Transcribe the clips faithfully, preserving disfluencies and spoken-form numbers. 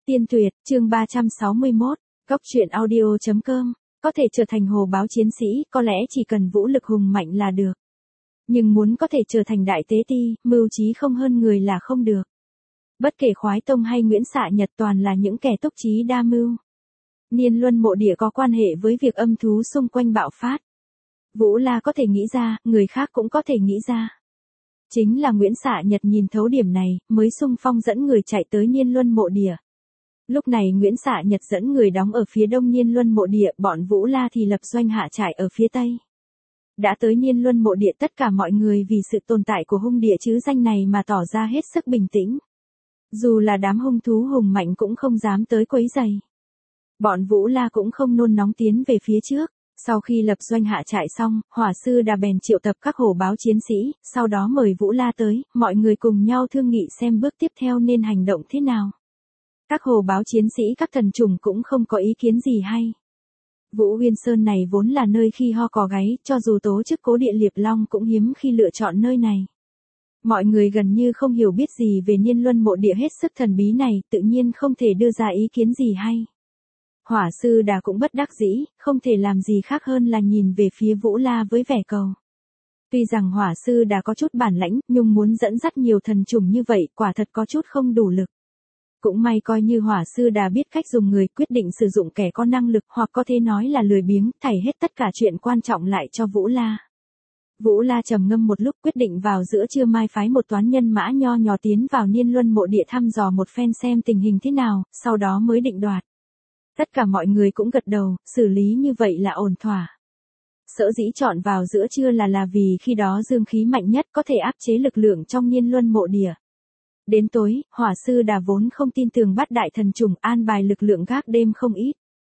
Tiên tuyệt, chương ba trăm sáu mươi mốt, Góc truyện audio chấm com, có thể trở thành hồ báo chiến sĩ, có lẽ chỉ cần vũ lực hùng mạnh là được. Nhưng muốn có thể trở thành đại tế ti, mưu trí không hơn người là không được. Bất kể Khoái Tông hay Nguyễn Xạ Nhật toàn là những kẻ túc trí đa mưu. Niên Luân Mộ Địa có quan hệ với việc âm thú xung quanh bạo phát. Vũ La có thể nghĩ ra, người khác cũng có thể nghĩ ra. Chính là Nguyễn Xạ Nhật nhìn thấu điểm này, mới xung phong dẫn người chạy tới Niên Luân Mộ Địa. Lúc này Nguyễn Xạ Nhật dẫn người đóng ở phía đông Niên Luân Mộ Địa, bọn Vũ La thì lập doanh hạ trại ở phía tây. Đã tới Niên Luân Mộ Địa, tất cả mọi người vì sự tồn tại của hung địa chứ danh này mà tỏ ra hết sức bình tĩnh. Dù là đám hung thú hùng mạnh cũng không dám tới quấy rầy. Bọn Vũ La cũng không nôn nóng tiến về phía trước. Sau khi lập doanh hạ trại xong, Hỏa Sư Đà bèn triệu tập các hổ báo chiến sĩ, sau đó mời Vũ La tới, mọi người cùng nhau thương nghị xem bước tiếp theo nên hành động thế nào. Các hổ báo chiến sĩ các thần trùng cũng không có ý kiến gì hay. Vũ Uyên Sơn này vốn là nơi khi ho cò gáy, cho dù tố chức cố địa Liệp Long cũng hiếm khi lựa chọn nơi này. Mọi người gần như không hiểu biết gì về Niên Luân Mộ Địa hết sức thần bí này, tự nhiên không thể đưa ra ý kiến gì hay. Hỏa Sư Đà cũng bất đắc dĩ, không thể làm gì khác hơn là nhìn về phía Vũ La với vẻ cầu. Tuy rằng Hỏa Sư Đà có chút bản lãnh, nhưng muốn dẫn dắt nhiều thần trùng như vậy, quả thật có chút không đủ lực. Cũng may coi như Hỏa Sư Đà biết cách dùng người, quyết định sử dụng kẻ có năng lực, hoặc có thể nói là lười biếng, thảy hết tất cả chuyện quan trọng lại cho Vũ La. Vũ La trầm ngâm một lúc, quyết định vào giữa trưa mai phái một toán nhân mã nho nhỏ tiến vào Niên Luân Mộ Địa thăm dò một phen xem tình hình thế nào, sau đó mới định đoạt. Tất cả mọi người cũng gật đầu, xử lý như vậy là ổn thỏa. Sở dĩ chọn vào giữa trưa là là vì khi đó dương khí mạnh nhất có thể áp chế lực lượng trong Niên Luân Mộ Địa. Đến tối, Hỏa Sư Đà vốn không tin tưởng bắt đại thần trùng, an bài lực lượng gác đêm không ít.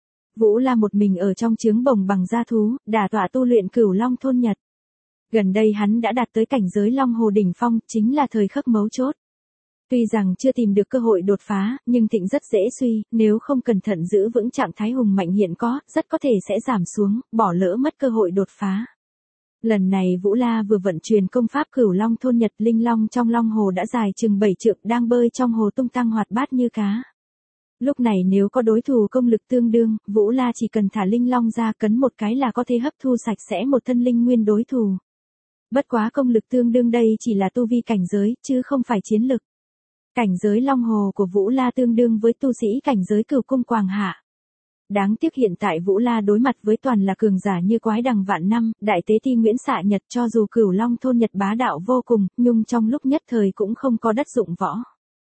Vũ La một mình ở trong trướng bồng bằng da thú, đả tọa tu luyện Cửu Long Thôn Nhật. Gần đây hắn đã đạt tới cảnh giới Long Hồ đỉnh phong, chính là thời khắc mấu chốt. Tuy rằng chưa tìm được cơ hội đột phá, nhưng thịnh rất dễ suy, nếu không cẩn thận giữ vững trạng thái hùng mạnh hiện có, rất có thể sẽ giảm xuống, bỏ lỡ mất cơ hội đột phá. Lần này Vũ La vừa vận truyền công pháp Cửu Long Thôn Nhật, linh long trong long hồ đã dài chừng bảy trượng, đang bơi trong hồ tung tăng hoạt bát như cá. Lúc này nếu có đối thủ công lực tương đương, Vũ La chỉ cần thả linh long ra cấn một cái là có thể hấp thu sạch sẽ một thân linh nguyên đối thủ. Bất quá công lực tương đương đây chỉ là tu vi cảnh giới, chứ không phải chiến lực. Cảnh giới Long Hồ của Vũ La tương đương với tu sĩ cảnh giới Cửu Cung Quảng Hạ. Đáng tiếc hiện tại Vũ La đối mặt với toàn là cường giả như Quái Đằng Vạn Năm, Đại Tế Ti Nguyễn Xạ Nhật, cho dù Cửu Long Thôn Nhật bá đạo vô cùng, nhưng trong lúc nhất thời cũng không có đất dụng võ.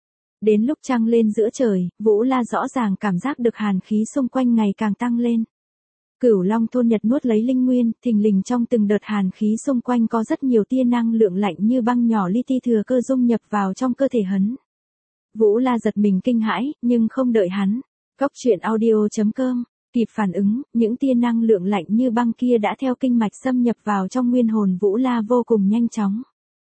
Đến lúc trăng lên giữa trời, Vũ La rõ ràng cảm giác được hàn khí xung quanh ngày càng tăng lên. Cửu Long Thôn Nhật nuốt lấy linh nguyên, thình lình trong từng đợt hàn khí xung quanh có rất nhiều tia năng lượng lạnh như băng nhỏ li ti thừa cơ dung nhập vào trong cơ thể hắn. Vũ La giật mình kinh hãi, nhưng không đợi hắn. Góc truyện audio chấm com, kịp phản ứng, những tia năng lượng lạnh như băng kia đã theo kinh mạch xâm nhập vào trong nguyên hồn Vũ La vô cùng nhanh chóng.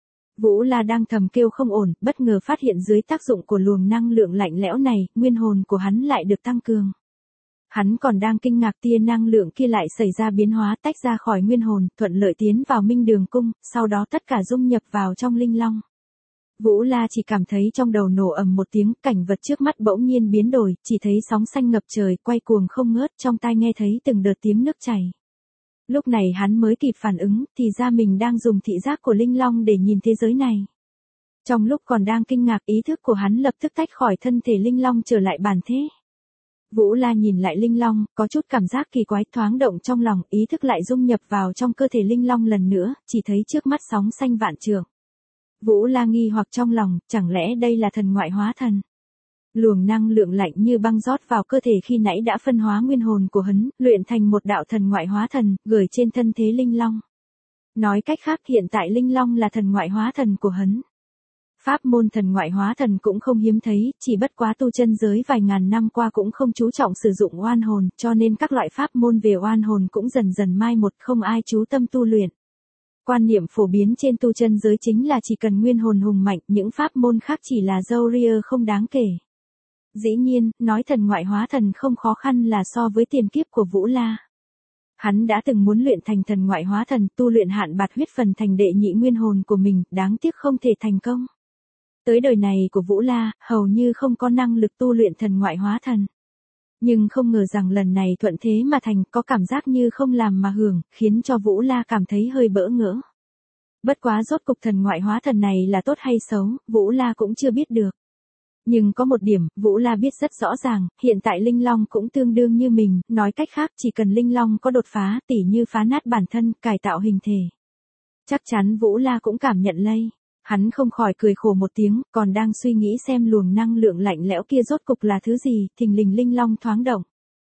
Vũ La đang thầm kêu không ổn, bất ngờ phát hiện dưới tác dụng của luồng năng lượng lạnh lẽo này, nguyên hồn của hắn lại được tăng cường. Hắn còn đang kinh ngạc tia năng lượng kia lại xảy ra biến hóa, tách ra khỏi nguyên hồn, thuận lợi tiến vào Minh Đường Cung, sau đó tất cả dung nhập vào trong linh long. Vũ La chỉ cảm thấy trong đầu nổ ầm một tiếng, cảnh vật trước mắt bỗng nhiên biến đổi, chỉ thấy sóng xanh ngập trời, quay cuồng không ngớt, trong tai nghe thấy từng đợt tiếng nước chảy. Lúc này hắn mới kịp phản ứng, thì ra mình đang dùng thị giác của linh long để nhìn thế giới này. Trong lúc còn đang kinh ngạc, ý thức của hắn lập tức tách khỏi thân thể linh long trở lại bản thế. Vũ La nhìn lại linh long, có chút cảm giác kỳ quái thoáng động trong lòng, ý thức lại dung nhập vào trong cơ thể linh long lần nữa, chỉ thấy trước mắt sóng xanh vạn trượng. Vũ La nghi hoặc trong lòng, chẳng lẽ đây là thần ngoại hóa thần? Luồng năng lượng lạnh như băng rót vào cơ thể khi nãy đã phân hóa nguyên hồn của hắn, luyện thành một đạo thần ngoại hóa thần, gửi trên thân thế linh long. Nói cách khác hiện tại linh long là thần ngoại hóa thần của hắn. Pháp môn thần ngoại hóa thần cũng không hiếm thấy, chỉ bất quá tu chân giới vài ngàn năm qua cũng không chú trọng sử dụng oan hồn, cho nên các loại pháp môn về oan hồn cũng dần dần mai một, không ai chú tâm tu luyện. Quan niệm phổ biến trên tu chân giới chính là chỉ cần nguyên hồn hùng mạnh, những pháp môn khác chỉ là râu ria không đáng kể. Dĩ nhiên, nói thần ngoại hóa thần không khó khăn là so với tiền kiếp của Vũ La. Hắn đã từng muốn luyện thành thần ngoại hóa thần, tu luyện hạn bạt huyết phần thành đệ nhị nguyên hồn của mình, đáng tiếc không thể thành công. Tới đời này của Vũ La, hầu như không có năng lực tu luyện thần ngoại hóa thần. Nhưng không ngờ rằng lần này thuận thế mà thành, có cảm giác như không làm mà hưởng, khiến cho Vũ La cảm thấy hơi bỡ ngỡ. Bất quá rốt cục thần ngoại hóa thần này là tốt hay xấu, Vũ La cũng chưa biết được. Nhưng có một điểm, Vũ La biết rất rõ ràng, hiện tại Linh Long cũng tương đương như mình, nói cách khác chỉ cần Linh Long có đột phá, tỉ như phá nát bản thân, cải tạo hình thể. Chắc chắn Vũ La cũng cảm nhận lây. Hắn không khỏi cười khổ một tiếng, còn đang suy nghĩ xem luồng năng lượng lạnh lẽo kia rốt cục là thứ gì, thình lình Linh Long thoáng động.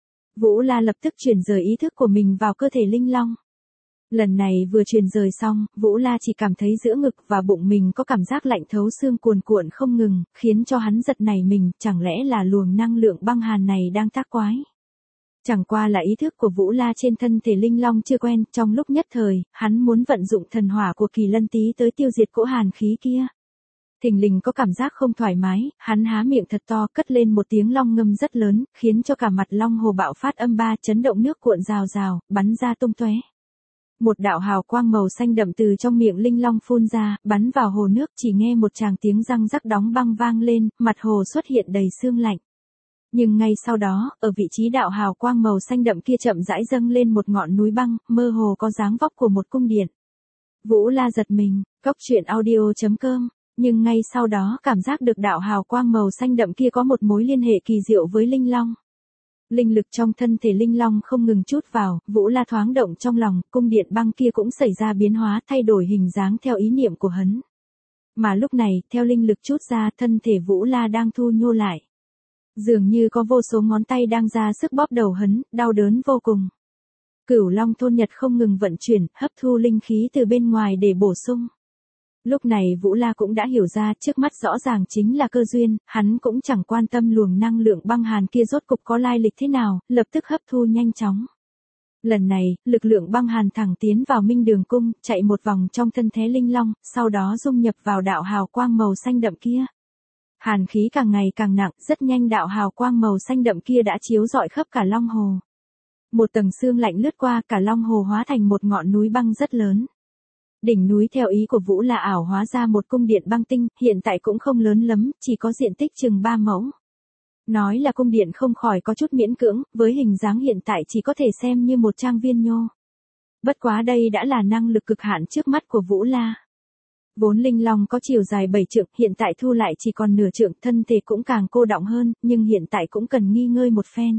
Vũ La lập tức chuyển rời ý thức của mình vào cơ thể Linh Long. Lần này vừa truyền rời xong, Vũ La chỉ cảm thấy giữa ngực và bụng mình có cảm giác lạnh thấu xương cuồn cuộn không ngừng, khiến cho hắn giật nảy mình, chẳng lẽ là luồng năng lượng băng hàn này đang tác quái. Chẳng qua là ý thức của Vũ La trên thân thể Linh Long chưa quen, trong lúc nhất thời, hắn muốn vận dụng thần hỏa của Kỳ Lân Tý tới tiêu diệt cỗ hàn khí kia. Thình lình có cảm giác không thoải mái, hắn há miệng thật to, cất lên một tiếng long ngâm rất lớn, khiến cho cả mặt long hồ bạo phát âm ba, chấn động nước cuộn rào rào, bắn ra tung tóe. Một đạo hào quang màu xanh đậm từ trong miệng Linh Long phun ra, bắn vào hồ nước, chỉ nghe một tràng tiếng răng rắc đóng băng vang lên, mặt hồ xuất hiện đầy sương lạnh. Nhưng ngay sau đó, ở vị trí đạo hào quang màu xanh đậm kia chậm rãi dâng lên một ngọn núi băng, mơ hồ có dáng vóc của một cung điện. Vũ La giật mình, cốc truyện audio chấm com, nhưng ngay sau đó cảm giác được đạo hào quang màu xanh đậm kia có một mối liên hệ kỳ diệu với Linh Long. Linh lực trong thân thể Linh Long không ngừng trút vào, Vũ La thoáng động trong lòng, cung điện băng kia cũng xảy ra biến hóa, thay đổi hình dáng theo ý niệm của hắn. Mà lúc này, theo linh lực trút ra, thân thể Vũ La đang thu nhô lại. Dường như có vô số ngón tay đang ra sức bóp đầu hắn, đau đớn vô cùng. Cửu Long thôn nhật không ngừng vận chuyển, hấp thu linh khí từ bên ngoài để bổ sung. Lúc này Vũ La cũng đã hiểu ra, trước mắt rõ ràng chính là cơ duyên, hắn cũng chẳng quan tâm luồng năng lượng băng hàn kia rốt cục có lai lịch thế nào, lập tức hấp thu nhanh chóng. Lần này, lực lượng băng hàn thẳng tiến vào Minh Đường Cung, chạy một vòng trong thân thế Linh Long, sau đó dung nhập vào đạo hào quang màu xanh đậm kia. Hàn khí càng ngày càng nặng, rất nhanh đạo hào quang màu xanh đậm kia đã chiếu rọi khắp cả Long Hồ. Một tầng sương lạnh lướt qua, cả Long Hồ hóa thành một ngọn núi băng rất lớn. Đỉnh núi theo ý của Vũ là ảo hóa ra một cung điện băng tinh, hiện tại cũng không lớn lắm, chỉ có diện tích chừng ba mẫu. Nói là cung điện không khỏi có chút miễn cưỡng, với hình dáng hiện tại chỉ có thể xem như một trang viên nhô. Bất quá đây đã là năng lực cực hạn trước mắt của Vũ La. Vốn Linh Long có chiều dài bảy trượng, hiện tại thu lại chỉ còn nửa trượng, thân thể cũng càng cô đọng hơn, nhưng hiện tại cũng cần nghỉ ngơi một phen.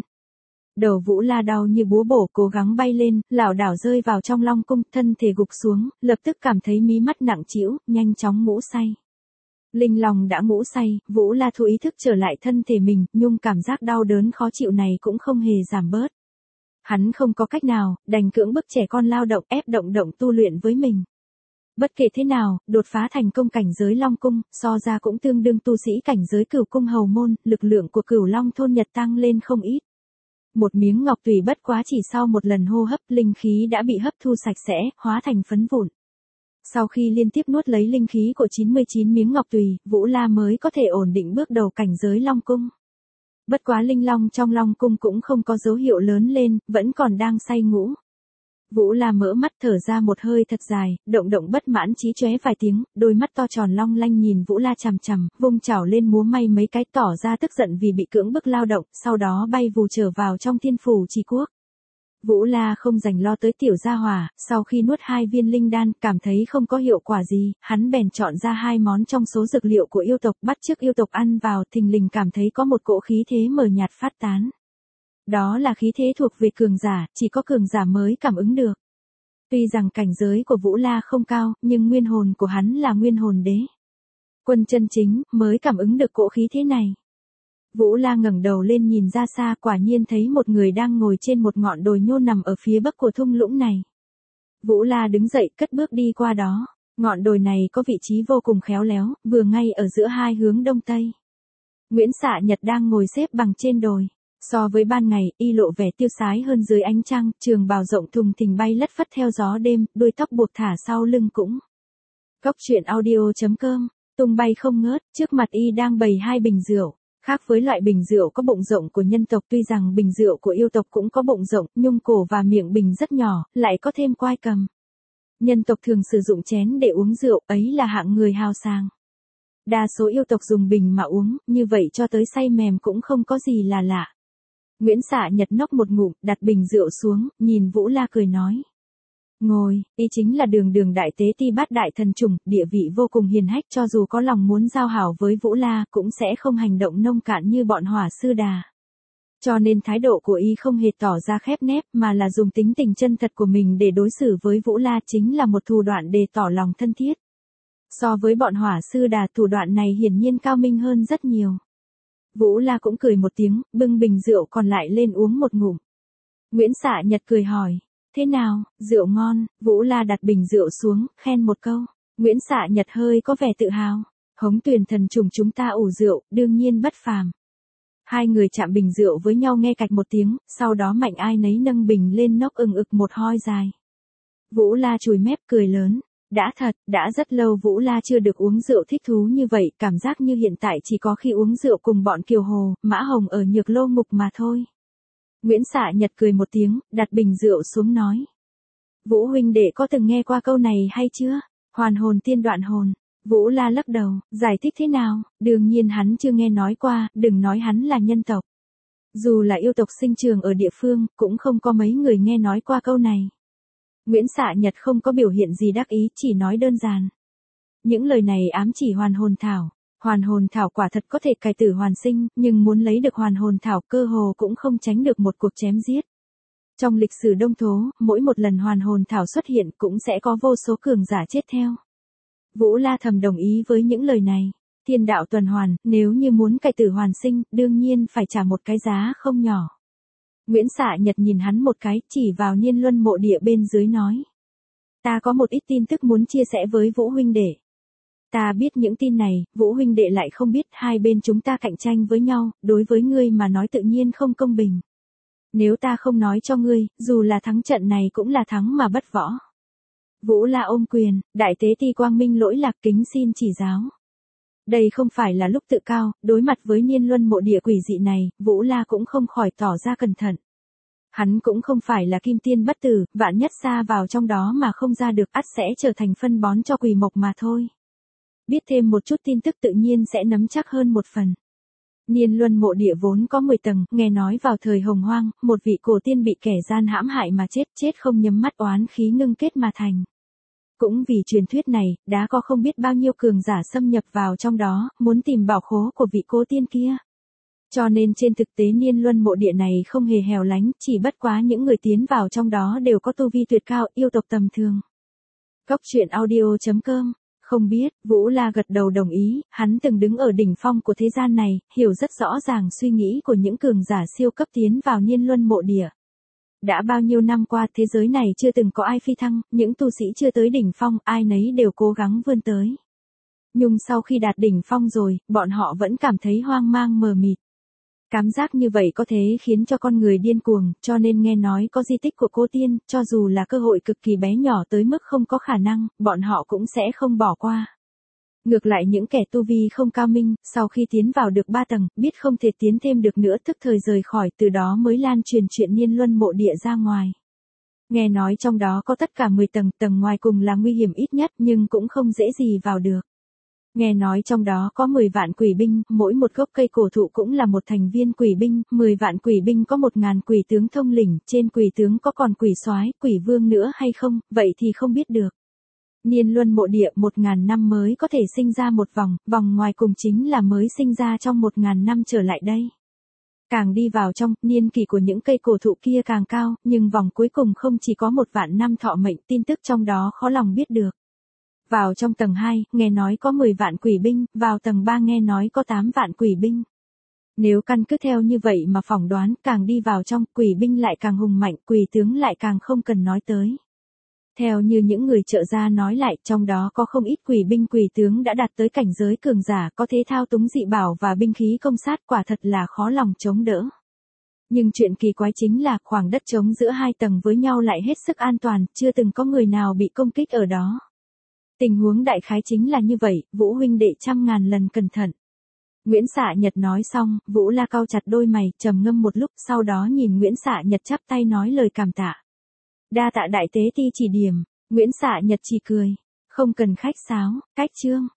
Đầu Vũ La đau như búa bổ, cố gắng bay lên, lảo đảo rơi vào trong Long Cung, thân thể gục xuống, lập tức cảm thấy mí mắt nặng trĩu, nhanh chóng ngủ say. Linh Long đã ngủ say, Vũ La thu ý thức trở lại thân thể mình, nhưng cảm giác đau đớn khó chịu này cũng không hề giảm bớt. Hắn không có cách nào, đành cưỡng bức trẻ con lao động, ép động động tu luyện với mình. Bất kể thế nào, đột phá thành công cảnh giới Long Cung, so ra cũng tương đương tu sĩ cảnh giới Cửu Cung Hầu Môn, lực lượng của Cửu Long thôn Nhật tăng lên không ít. Một miếng ngọc tùy bất quá chỉ sau một lần hô hấp, linh khí đã bị hấp thu sạch sẽ, hóa thành phấn vụn. Sau khi liên tiếp nuốt lấy linh khí của chín mươi chín miếng ngọc tùy, Vũ La mới có thể ổn định bước đầu cảnh giới Long Cung. Bất quá Linh Long trong Long Cung cũng không có dấu hiệu lớn lên, vẫn còn đang say ngủ. Vũ La mở mắt thở ra một hơi thật dài, động động bất mãn chí chóe vài tiếng, đôi mắt to tròn long lanh nhìn Vũ La chằm chằm, vung chảo lên múa may mấy cái tỏ ra tức giận vì bị cưỡng bức lao động, sau đó bay vù trở vào trong thiên phủ Trì Quốc. Vũ La không dành lo tới tiểu gia hỏa, sau khi nuốt hai viên linh đan, cảm thấy không có hiệu quả gì, hắn bèn chọn ra hai món trong số dược liệu của yêu tộc, bắt chước yêu tộc ăn vào, thình lình cảm thấy có một cỗ khí thế mờ nhạt phát tán. Đó là khí thế thuộc về cường giả, chỉ có cường giả mới cảm ứng được. Tuy rằng cảnh giới của Vũ La không cao, nhưng nguyên hồn của hắn là nguyên hồn đế. Quân chân chính, mới cảm ứng được cỗ khí thế này. Vũ La ngẩng đầu lên nhìn ra xa, quả nhiên thấy một người đang ngồi trên một ngọn đồi nhô nằm ở phía bắc của thung lũng này. Vũ La đứng dậy, cất bước đi qua đó. Ngọn đồi này có vị trí vô cùng khéo léo, vừa ngay ở giữa hai hướng đông tây. Nguyễn Xạ Nhật đang ngồi xếp bằng trên đồi. So với ban ngày, y lộ vẻ tiêu sái hơn dưới ánh trăng, trường bào rộng thùng thình bay lất phất theo gió đêm, đuôi tóc buộc thả sau lưng cũng. Cốc truyện audio chấm com, tung bay không ngớt, trước mặt y đang bày hai bình rượu. Khác với loại bình rượu có bụng rộng của nhân tộc, tuy rằng bình rượu của yêu tộc cũng có bụng rộng, nhưng cổ và miệng bình rất nhỏ, lại có thêm quai cầm. Nhân tộc thường sử dụng chén để uống rượu, ấy là hạng người hào sảng. Đa số yêu tộc dùng bình mà uống, như vậy cho tới say mềm cũng không có gì là lạ. Nguyễn Xạ Nhật nốc một ngụm, đặt bình rượu xuống, nhìn Vũ La cười nói. Ngồi, y chính là đường đường đại tế ti bát đại thần trùng, địa vị vô cùng hiền hách, cho dù có lòng muốn giao hảo với Vũ La cũng sẽ không hành động nông cạn như bọn Hỏa Sư Đà. Cho nên thái độ của y không hề tỏ ra khép nép mà là dùng tính tình chân thật của mình để đối xử với Vũ La, chính là một thủ đoạn để tỏ lòng thân thiết. So với bọn Hỏa Sư Đà, thủ đoạn này hiển nhiên cao minh hơn rất nhiều. Vũ La cũng cười một tiếng, bưng bình rượu còn lại lên uống một ngụm. Nguyễn Xạ Nhật cười hỏi, thế nào, rượu ngon? Vũ La đặt bình rượu xuống, khen một câu. Nguyễn Xạ Nhật hơi có vẻ tự hào. Hống Tuyền thần trùng chúng ta ủ rượu, đương nhiên bất phàm. Hai người chạm bình rượu với nhau nghe cạch một tiếng, sau đó mạnh ai nấy nâng bình lên nốc ừng ực một hoi dài. Vũ La chùi mép cười lớn. Đã thật, đã rất lâu Vũ La chưa được uống rượu thích thú như vậy, cảm giác như hiện tại chỉ có khi uống rượu cùng bọn Kiều Hồ, Mã Hồng ở Nhược Lô Ngục mà thôi. Nguyễn Xạ Nhật cười một tiếng, đặt bình rượu xuống nói. Vũ huynh đệ có từng nghe qua câu này hay chưa? Hoàn hồn tiên đoạn hồn. Vũ La lắc đầu, giải thích thế nào? Đương nhiên hắn chưa nghe nói qua, đừng nói hắn là nhân tộc. Dù là yêu tộc sinh trường ở địa phương, cũng không có mấy người nghe nói qua câu này. Nguyễn Xạ Nhật không có biểu hiện gì đắc ý, chỉ nói đơn giản. Những lời này ám chỉ hoàn hồn thảo. Hoàn hồn thảo quả thật có thể cải tử hoàn sinh, nhưng muốn lấy được hoàn hồn thảo cơ hồ cũng không tránh được một cuộc chém giết. Trong lịch sử Đông Thố, mỗi một lần hoàn hồn thảo xuất hiện cũng sẽ có vô số cường giả chết theo. Vũ La thầm đồng ý với những lời này. Thiên đạo tuần hoàn, nếu như muốn cải tử hoàn sinh, đương nhiên phải trả một cái giá không nhỏ. Nguyễn Xạ Nhật nhìn hắn một cái, chỉ vào Niên Luân mộ địa bên dưới nói. Ta có một ít tin tức muốn chia sẻ với Vũ huynh đệ. Ta biết những tin này, Vũ huynh đệ lại không biết, hai bên chúng ta cạnh tranh với nhau, đối với ngươi mà nói tự nhiên không công bình. Nếu ta không nói cho ngươi, dù là thắng trận này cũng là thắng mà bất võ. Vũ La ôm quyền, đại tế ti quang minh lỗi lạc, kính xin chỉ giáo. Đây không phải là lúc tự cao, đối mặt với Niên Luân mộ địa quỷ dị này, Vũ La cũng không khỏi tỏ ra cẩn thận. Hắn cũng không phải là kim tiên bất tử, vạn nhất xa vào trong đó mà không ra được, ắt sẽ trở thành phân bón cho quỷ mộc mà thôi. Biết thêm một chút tin tức tự nhiên sẽ nắm chắc hơn một phần. Niên Luân mộ địa vốn có mười tầng, nghe nói vào thời Hồng Hoang, một vị cổ tiên bị kẻ gian hãm hại mà chết, chết không nhắm mắt, oán khí ngưng kết mà thành. Cũng vì truyền thuyết này, đã có không biết bao nhiêu cường giả xâm nhập vào trong đó, muốn tìm bảo khố của vị cố tiên kia. Cho nên trên thực tế Niên Luân mộ địa này không hề hẻo lánh, chỉ bất quá những người tiến vào trong đó đều có tu vi tuyệt cao, yêu tộc tầm thường. Cốc truyện audio chấm com. Không biết, Vũ La gật đầu đồng ý, hắn từng đứng ở đỉnh phong của thế gian này, hiểu rất rõ ràng suy nghĩ của những cường giả siêu cấp tiến vào Niên Luân mộ địa. Đã bao nhiêu năm qua thế giới này chưa từng có ai phi thăng, những tu sĩ chưa tới đỉnh phong, ai nấy đều cố gắng vươn tới. Nhưng sau khi đạt đỉnh phong rồi, bọn họ vẫn cảm thấy hoang mang mờ mịt. Cảm giác như vậy có thể khiến cho con người điên cuồng, cho nên nghe nói có di tích của cô tiên, cho dù là cơ hội cực kỳ bé nhỏ tới mức không có khả năng, bọn họ cũng sẽ không bỏ qua. Ngược lại những kẻ tu vi không cao minh, sau khi tiến vào được ba tầng, biết không thể tiến thêm được nữa, tức thời rời khỏi, từ đó mới lan truyền chuyện Niên Luân mộ địa ra ngoài. Nghe nói trong đó có tất cả mười tầng, tầng ngoài cùng là nguy hiểm ít nhất nhưng cũng không dễ gì vào được. Nghe nói trong đó có mười vạn quỷ binh, mỗi một gốc cây cổ thụ cũng là một thành viên quỷ binh, mười vạn quỷ binh có một ngàn quỷ tướng thông lĩnh, trên quỷ tướng có còn quỷ soái, quỷ vương nữa hay không, vậy thì không biết được. Niên Luân mộ địa một ngàn năm mới có thể sinh ra một vòng, vòng ngoài cùng chính là mới sinh ra trong một ngàn năm trở lại đây. Càng đi vào trong, niên kỷ của những cây cổ thụ kia càng cao, nhưng vòng cuối cùng không chỉ có một vạn năm thọ mệnh, tin tức trong đó khó lòng biết được. Vào trong tầng hai, nghe nói có mười vạn quỷ binh, vào tầng ba nghe nói có tám vạn quỷ binh. Nếu căn cứ theo như vậy mà phỏng đoán, càng đi vào trong, quỷ binh lại càng hùng mạnh, quỷ tướng lại càng không cần nói tới. Theo như những người trợ gia nói lại, trong đó có không ít quỷ binh quỷ tướng đã đạt tới cảnh giới cường giả, có thể thao túng dị bảo và binh khí công sát, quả thật là khó lòng chống đỡ. Nhưng chuyện kỳ quái chính là, khoảng đất trống giữa hai tầng với nhau lại hết sức an toàn, chưa từng có người nào bị công kích ở đó. Tình huống đại khái chính là như vậy, Vũ huynh đệ trăm ngàn lần cẩn thận. Nguyễn Xạ Nhật nói xong, Vũ La cau chặt đôi mày, trầm ngâm một lúc, sau đó nhìn Nguyễn Xạ Nhật chắp tay nói lời cảm tạ. Đa tạ đại tế ti chỉ điểm. Nguyễn Xạ Nhật chỉ cười. Không cần khách sáo, cách chương.